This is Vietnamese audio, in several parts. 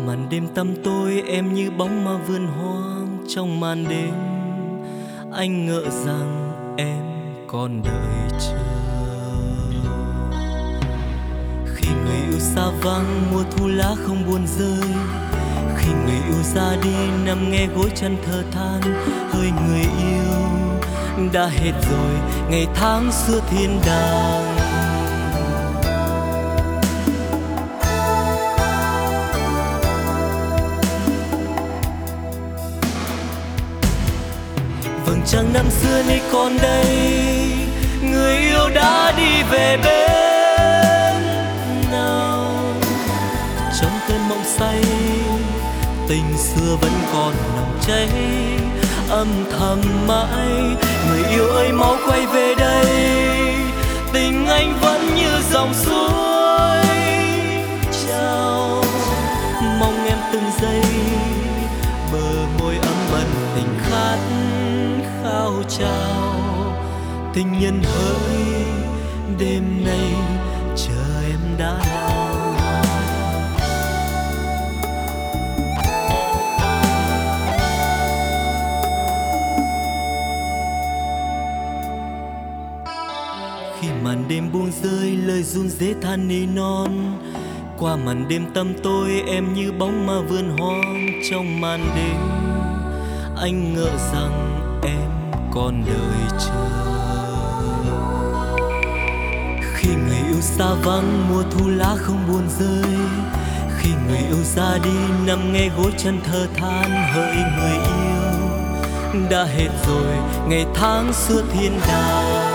màn đêm tăm tối em như bóng ma vườn hoang trong màn đêm. Anh ngỡ rằng em còn đợi chờ. Khi người yêu xa vắng mùa thu lá không buồn rơi, khi người yêu ra đi nằm nghe gối chân thở than. Hỡi người yêu đã hết rồi ngày tháng xưa thiên đàng. Vầng trăng năm xưa nay còn đây, người yêu đã đi về bên nào. Trong cơn mộng say, tình xưa vẫn còn nồng cháy âm thầm mãi. Người yêu ơi máu quay về đây, tình anh vẫn như dòng suối trào. Mong em từng giây bờ môi ấm ẩn tình khát khao chào. Tình nhân hỡi đêm nay chờ em đã nào. Khi màn đêm buông rơi lời run rế than nỉ non, qua màn đêm tăm tối em như bóng ma vườn hoang trong màn đêm. Anh ngỡ rằng em còn đợi chờ. Khi người yêu xa vắng mùa thu lá không buồn rơi, khi người yêu ra đi nằm nghe gối chân thở than. Hỡi người yêu đã hết rồi ngày tháng xưa thiên đàng.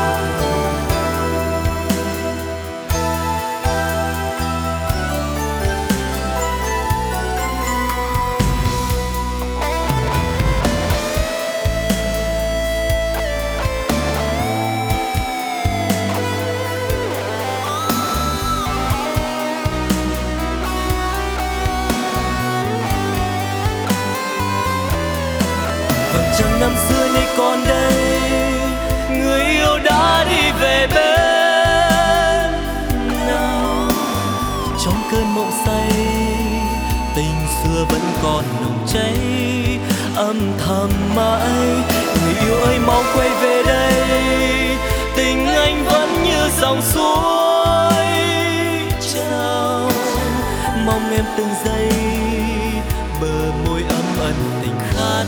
Chẳng năm xưa nay còn đây, người yêu đã đi về bên nào. Trong cơn mộng say, tình xưa vẫn còn nồng cháy âm thầm mãi. Người yêu ơi mau quay về đây, tình anh vẫn như dòng suối trào. Mong em từng giây bờ môi ấm ẩn tình khát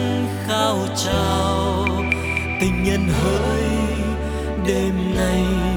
khao chào. Tình nhân hỡi đêm nay